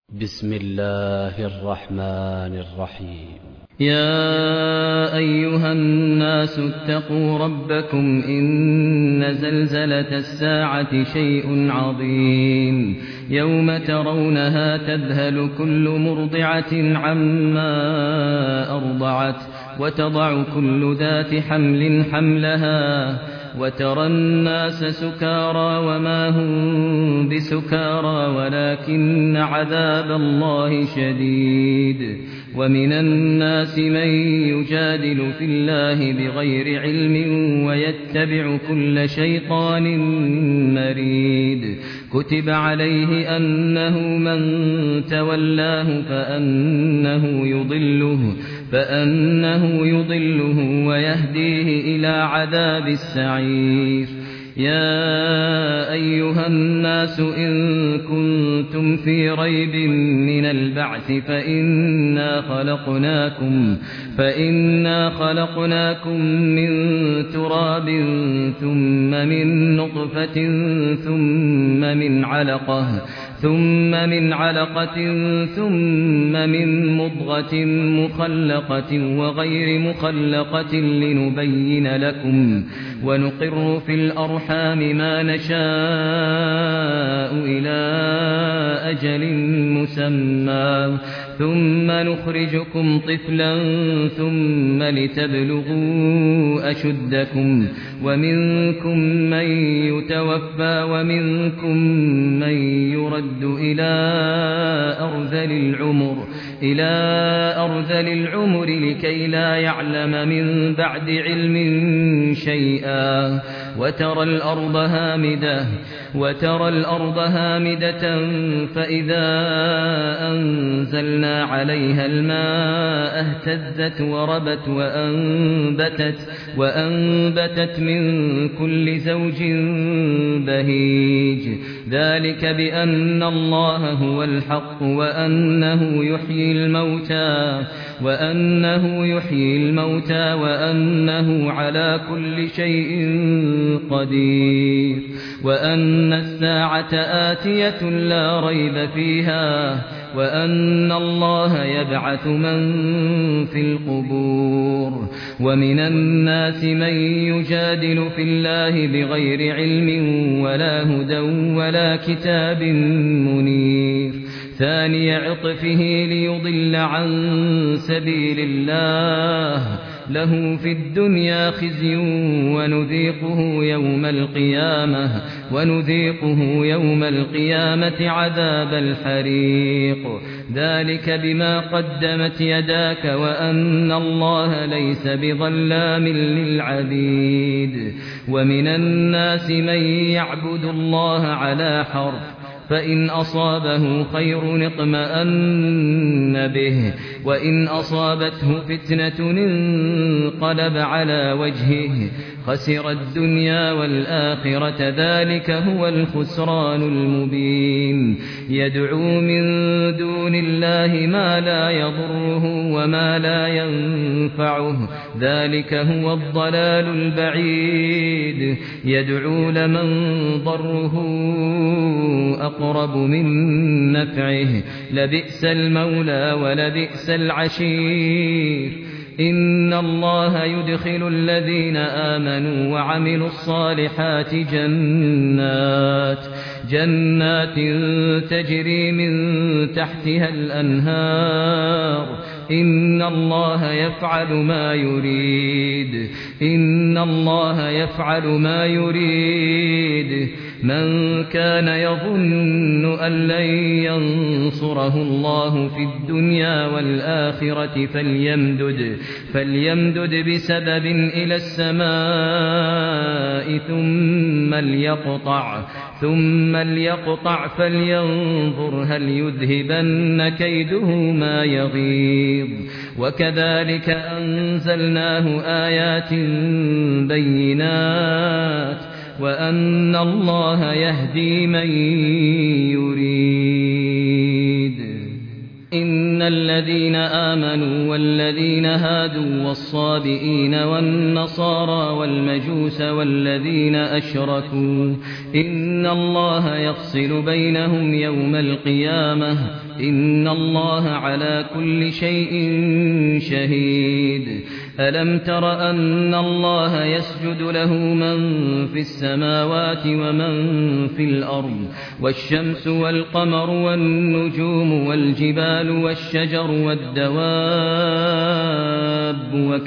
بسم الله الرحمن الرحيم. يا أيها الناس اتقوا ربكم إن زلزلة الساعة شيء عظيم يوم ترونها تذهل كل مرضعة عما أرضعت وتضع كل ذات حمل حملها وترى الناس سكارى وما هم بسكارى ولكن عذاب الله شديد. ومن الناس من يجادل في الله بغير علم ويتبع كل شيطان مريد. كتب عليه أنه من تولاه فأنه يضله ويهديه إلى عذاب السعير. يا أيها الناس إن كنتم في ريب من البعث فإنا خلقناكم من تراب ثم من نطفة ثم من علقة ثم من مضغة مخلقة وغير مخلقة لنبين لكم ونقر في الأرحام ما نشاء إلى أجل مسمى ثم نخرجكم طفلا ثم لتبلغوا أشدكم ومنكم من يتوفى ومنكم من يرد إلى أرذل العمر لكي لا يعلم من بعد علم شيئا. وترى الأرض هامدة فإذا أنزلنا عليها الماء اهتزت وربت وأنبتت من كل زوج بهيج. ذلك بأن الله هو الحق وأنه يحيي الموتى وأنه على كل شيء قدير وأن الساعة آتية لا ريب فيها وأن الله يبعث من في القبور. ومن الناس من يجادل في الله بغير علم ولا هدى ولا كتاب منير. ثاني عطفه ليضل عن سبيل الله له في الدنيا خزي ونذيقه يوم القيامة عذاب الحريق. ذلك بما قدمت يداك وأن الله ليس بظلام للعبيد. ومن الناس من يعبد الله على حرف فإن أصابه خير اطمأن به وإن أصابته فتنة انقلب على وجهه خسر الدنيا والآخرة. ذلك هو الخسران المبين. يدعو من دون الله ما لا يضره وما لا ينفعه ذلك هو الضلال البعيد. يدعو لمن ضره أقرب من نفعه لبئس المولى ولبئس العشير. إن الله يدخل الذين آمنوا وعملوا الصالحات جنات تجري من تحتها الأنهار. إن الله يفعل ما يريد. من كان يظن أن لن ينصره الله في الدنيا والآخرة فليمدد بسبب إلى السماء ثم ليقطع فلينظر هل يذهبن كيده ما يغيظ. وكذلك أنزلناه آيات بينات وأن الله يهدي من يريد. إن الذين آمنوا والذين هادوا والصابئين والنصارى والمجوس والذين أشركوا إن الله يفصل بينهم يوم القيامة إن الله على كل شيء شهيد ألم تر أن الله يسجد له من في السماوات ومن في الأرض والشمس والقمر والنجوم والجبال والشجر والدواب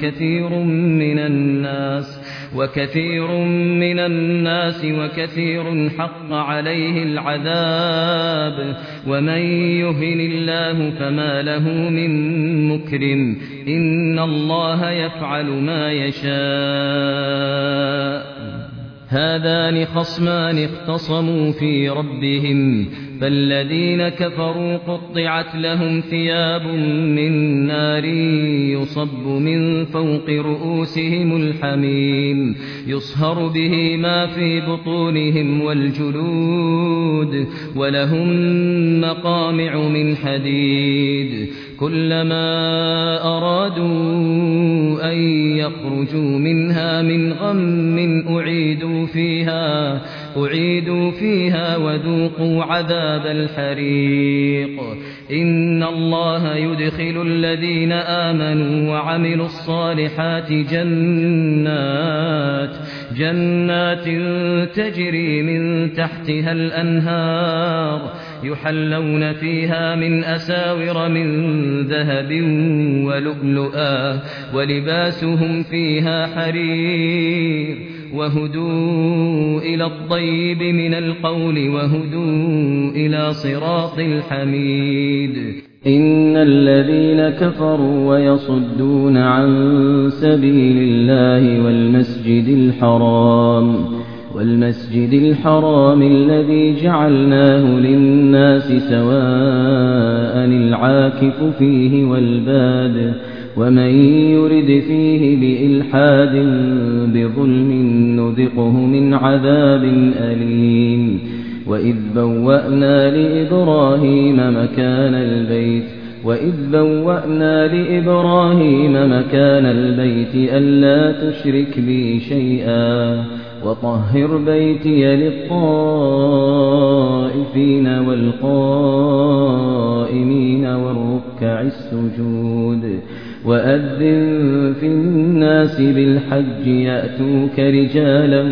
وكثير من الناس وكثير حق عليه العذاب ومن يهن الله فما له من مكرم إن الله يفعل ما يشاء هذان خصمان اختصموا في ربهم فالذين كفروا قطعت لهم ثياب من نار يصب من فوق رؤوسهم الحميم يصهر به ما في بطونهم والجلود ولهم مقامع من حديد كلما أرادوا أن يخرجوا منها من غم أعيدوا فيها وذوقوا عذاب الحريق إن الله يدخل الذين آمنوا وعملوا الصالحات جنات تجري من تحتها الأنهار يحلون فيها من أساور من ذهب ولؤلؤا ولباسهم فيها حرير وهدوا إلى الطيب من القول وهدوا إلى صراط الحميد إن الذين كفروا ويصدون عن سبيل الله والمسجد الحرام الذي جعلناه للناس سواء العاكف فيه والباد ومن يرد فيه بإلحاد بظلم نذقه من عذاب أليم وإذ بوأنا لإبراهيم مكان البيت ألا تشرك بي شيئا وطهر بيتي للطائفين والقائمين والركع السجود وأذن في الناس بالحج يأتوك رجالا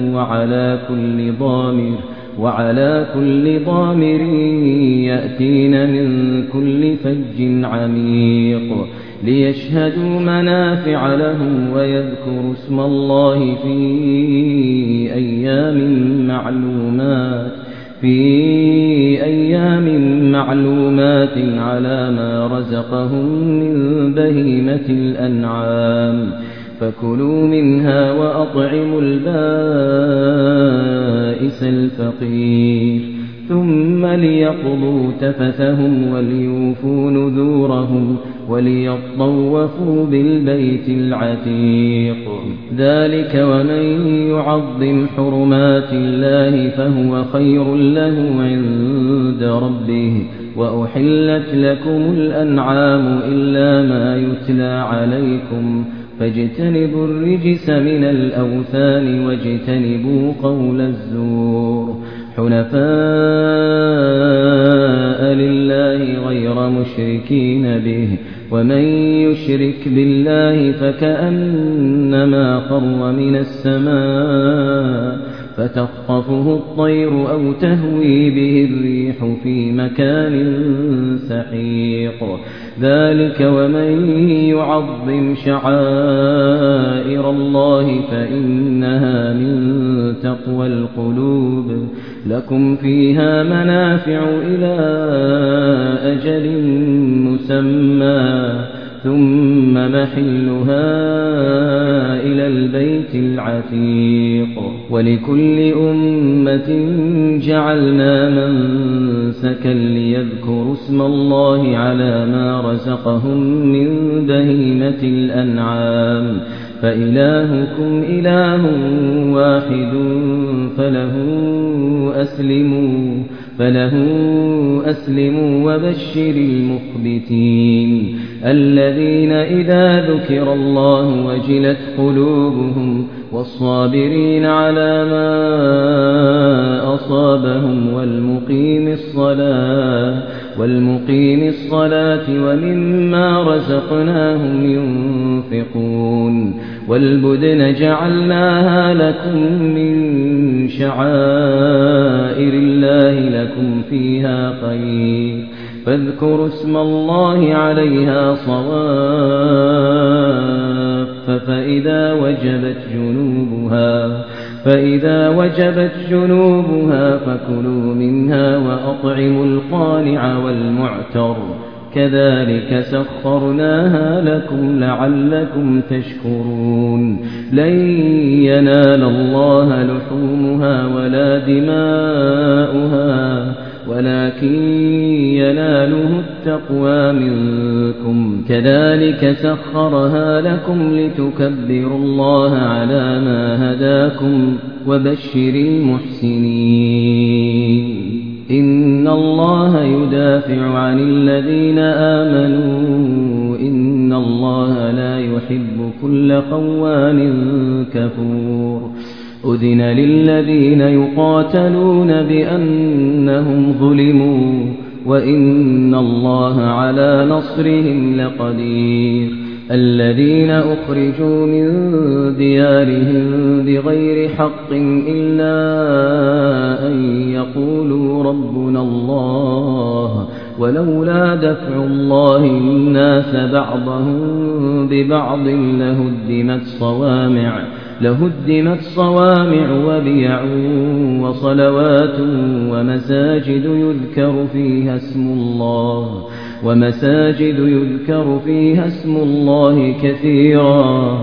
وعلى كل ضامر يأتين من كل فج عميق ليشهدوا منافع لهم ويذكروا اسم الله في أيام معلومات على ما رزقهم من بهيمة الأنعام فكلوا منها وأطعموا البائس الفقير ثم ليقضوا تفثهم وليوفوا نذورهم وليطوفوا بالبيت العتيق ذلك ومن يعظم حرمات الله فهو خير له عند ربه وأحلت لكم الأنعام إلا ما يتلى عليكم فاجتنبوا الرجس من الأوثان واجتنبوا قول الزور حنفاء لله غير مشركين به ومن يشرك بالله فكأنما خر من السماء فتخطفه الطير أو تهوي به الريح في مكان سحيق ذلك ومن يعظم شعائر الله فإنها من تقوى القلوب لكم فيها منافع إلى أجل مسمى ثم محلها إلى البيت العتيق ولكل أمة جعلنا منسكا ليذكروا اسم الله على ما رزقهم من بهيمة الأنعام فإلهكم إله واحد فله أسلموا وبشر المخبتين الذين إذا ذكر الله وجلت قلوبهم والصابرين على ما أصابهم والمقيم الصلاة ومما رزقناهم ينفقون والبدن جعلناها لكم من شعائر الله لكم فيها خير فاذكروا اسم الله عليها صواف فإذا وجبت جنوبها فكلوا منها وأطعموا القانع والمعتر كذلك سخرناها لكم لعلكم تشكرون لن ينال الله لحومها ولا دماؤها ولكن يناله التقوى منكم كذلك سخرها لكم لتكبروا الله على ما هداكم وبشر المحسنين إن الله يدافع عن الذين آمنوا إن الله لا يحب كل خوان كفور أذن للذين يقاتلون بأنهم ظلموا وإن الله على نصرهم لقدير الذين أخرجوا من ديارهم بغير حق إلا أن يقولوا ربنا الله ولولا دفع الله الناس بعضهم ببعض لهدمت صوامع وبيع وصلوات ومساجد يذكر فيها اسم الله كثيرا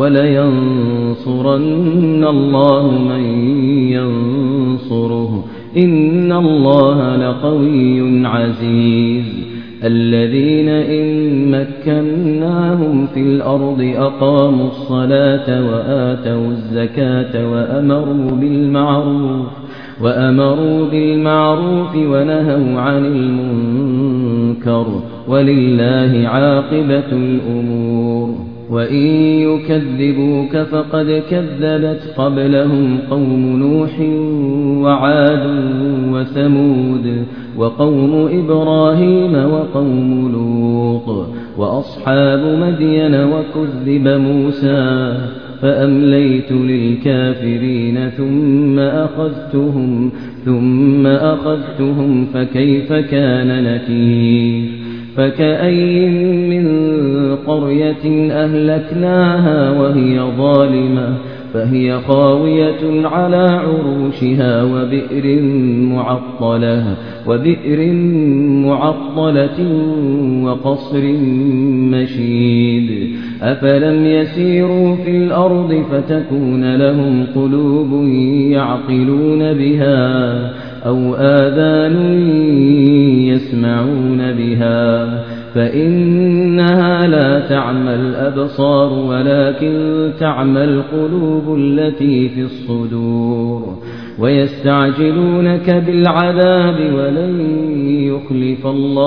ولينصرن الله من ينصره إن الله لقوي عزيز الذين إن مكناهم في الأرض أقاموا الصلاة وآتوا الزكاة وأمروا بالمعروف ونهوا عن المنكر ولله عاقبة الأمور وإن يكذبوك فقد كذبت قبلهم قوم نوح وعاد وثمود وقوم إبراهيم وقوم لوط وأصحاب مدين وكذب موسى فأمليت للكافرين ثم أخذتهم فكيف كان نكير فكأي من قرية أهلكناها وهي ظالمة فهي خاوية على عروشها وبئر معطلة وقصر مشيد أفلم يسيروا في الأرض فتكون لهم قلوب يعقلون بها أو آذان يسمعون بها فإنها لا تعمى الأبصار ولكن تعمى القلوب التي في الصدور ويستعجلونك بالعذاب ولن يخلف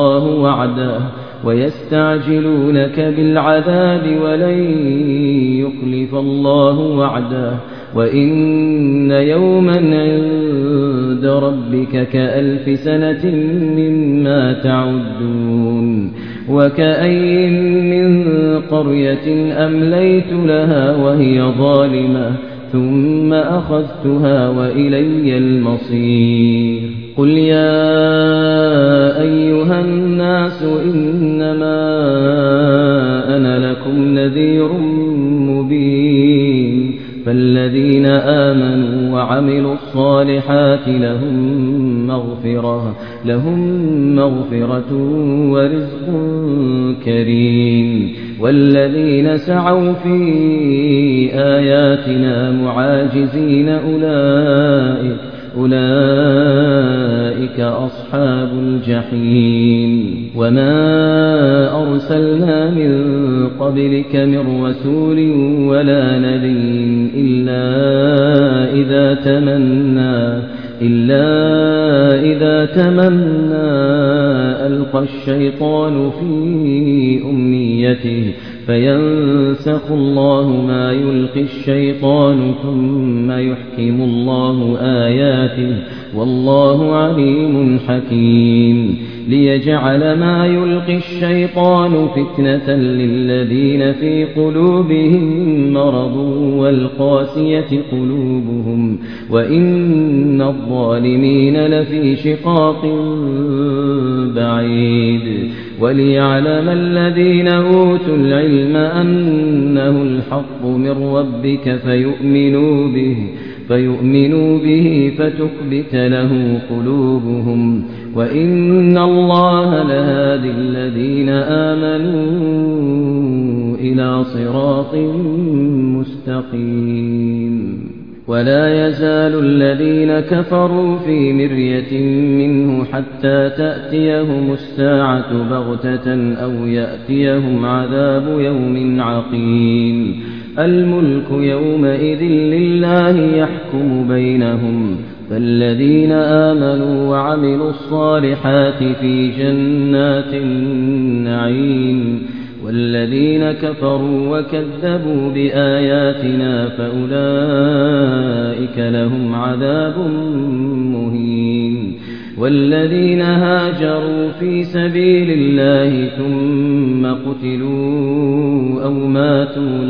الله وعده وإن يوما عند ربك كألف سنة مما تعدون وكأي من قرية أمليت لها وهي ظالمة ثم أخذتها وإلي المصير قل يا أيها الناس إنما أنا لكم نذير مبين فالذين آمنوا وعملوا الصالحات لهم مغفرة ورزق كريم والذين سعوا في آياتنا معاجزين أولئك أصحاب الجحيم وما أرسلنا من قبلك من رسول ولا نبي إلا إذا تمنى ألقى الشيطان في أمنيته فينسخ الله ما يلقي الشيطان ثم يحكم الله آياته والله عليم حكيم ليجعل ما يلقي الشيطان فتنة للذين في قلوبهم مرض والقاسية قلوبهم وإن الظالمين لفي شقاق بعيد وليعلم الذين أوتوا العلم أنه الحق من ربك فيؤمنوا به فتخبت له قلوبهم وإن الله لهادي الذين آمنوا إلى صراط مستقيم ولا يزال الذين كفروا في مرية منه حتى تأتيهم الساعة بغتة أو يأتيهم عذاب يوم عقيم الملك يومئذ لله يحكم بينهم فالذين آمنوا وعملوا الصالحات في جنات النعيم والذين كفروا وكذبوا بآياتنا فأولئك لهم عذاب مهين والذين هاجروا في سبيل الله ثم قتلوا أو ماتوا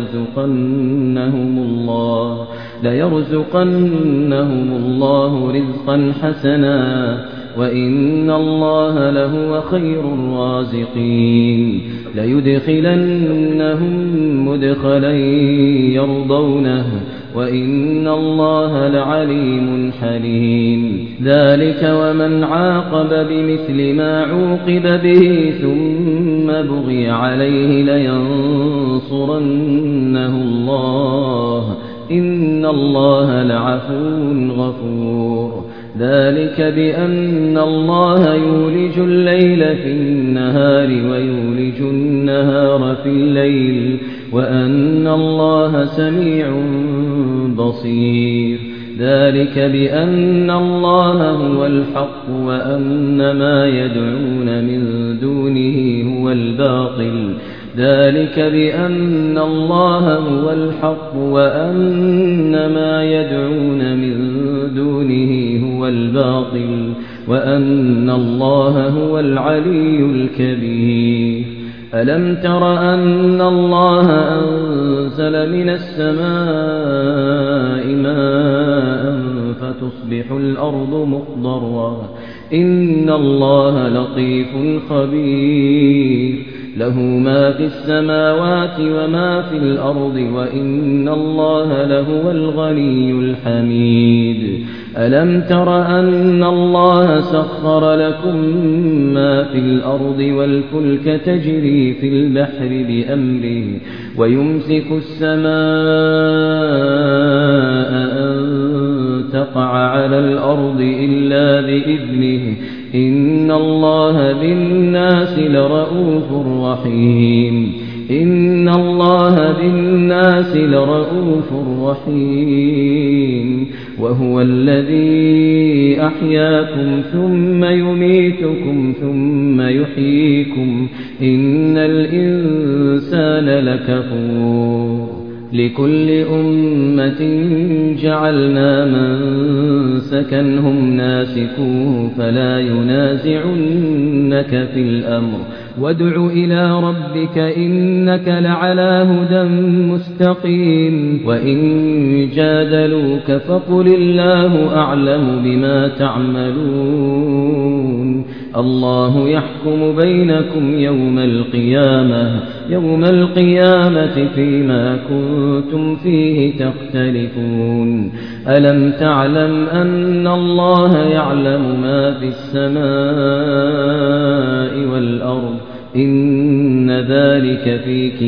ليرزقنهم الله رزقا حسنا وإن الله لهو خير الرازقين ليدخلنهم مدخلا يرضونه وإن الله لعليم حليم ذلك ومن عاقب بمثل ما عوقب به ثم بغي عليه لينصرنه الله إن الله لعفو غفور ذلك بأن الله يولج الليل في النهار ويولج النهار في الليل وأن الله سميع بصير ذلك بأن الله هو الحق وأن ما يدعون من دونه هو الباطل ذلك بأن الله هو الحق وأن ما يدعون من دونه هو الباطل وأن الله هو العلي الكبير ألم تر أن الله أنزل من السماء ماء فتصبح الأرض مخضرا إن الله لطيف خبير له ما في السماوات وما في الأرض وإن الله لهو الغني الحميد ألم تر أن الله سخر لكم ما في الأرض والفلك تجري في البحر بأمره ويمسك السماء أن تقع على الأرض إلا بإذنه إن الله بالناس لرؤوف رحيم إن الله بالناس لرؤوف رحيم وهو الذي أحياكم ثم يميتكم ثم يحييكم إن الإنسان لكفور لكل أمة جعلنا منسكا هم ناسكوه فلا ينازعنك في الأمر وادع إلى ربك إنك لعلى هدى مستقيم وإن جادلوك فقل الله أعلم بما تعملون الله يحكم بينكم يوم القيامة فيما كنتم فيه تختلفون ألم تعلم أن الله يعلم ما في السماء والأرض إن ذلك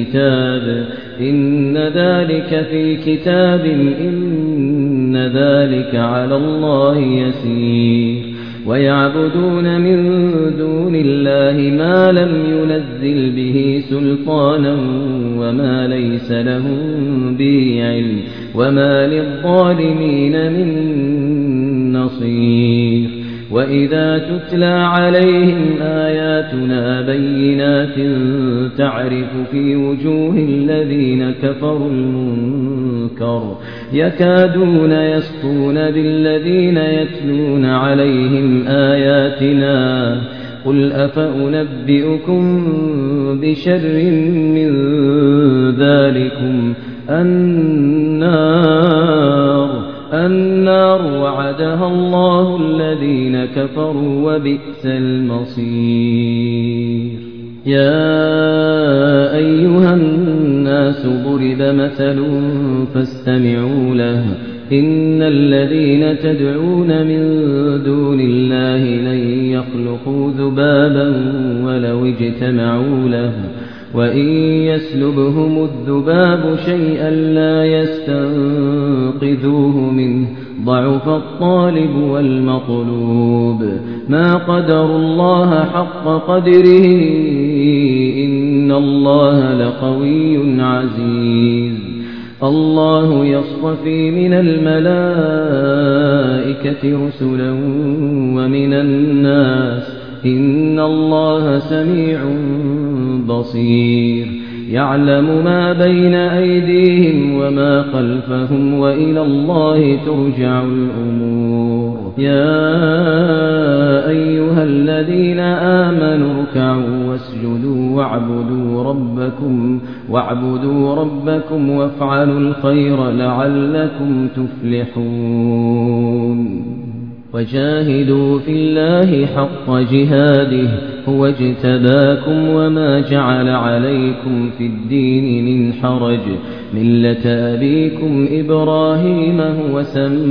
في كتاب إن ذلك على الله يسير ويعبدون من دون الله ما لم ينزل به سلطانا وما ليس لهم به علم وما للظالمين من نصير وإذا تتلى عليهم آياتنا بينات تعرف في وجوه الذين كفروا المنكر يكادون يسطون بالذين يتلون عليهم آياتنا قل أفأنبئكم بشر من ذلكم النار وعدها الله الذين كفروا وبئس المصير يا أيها الناس ضرب مثل فاستمعوا له إن الذين تدعون من دون الله لن يخلقوا ذبابا ولو اجتمعوا له وإن يسلبهم الذباب شيئا لا يستنقذوه منه ضعف الطالب والمطلوب ما قدروا الله حق قدره إن الله لقوي عزيز الله يصطفي من الملائكة رسلا ومن الناس إن الله سميع بصير يعلم ما بين أيديهم وما خلفهم وإلى الله ترجع الأمور يا أيها الذين آمنوا اركعوا واسجدوا واعبدوا ربكم وافعلوا الخير لعلكم تفلحون وجاهدوا في الله حق جهاده هو اجتباكم وما جعل عليكم في الدين من حرج ملة أبيكم إبراهيم هو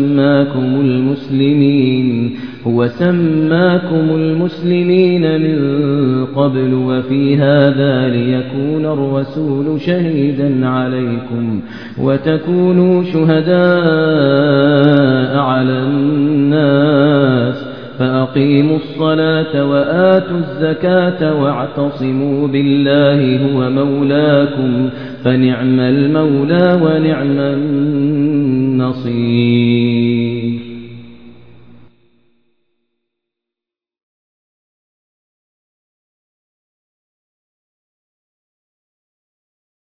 سماكم المسلمين من قبل وفي هذا ليكون الرسول شهيدا عليكم وتكونوا شهداء على الناس فأقيموا الصلاة وآتوا الزكاة واعتصموا بالله هو مولاكم فنعم المولى ونعم النصير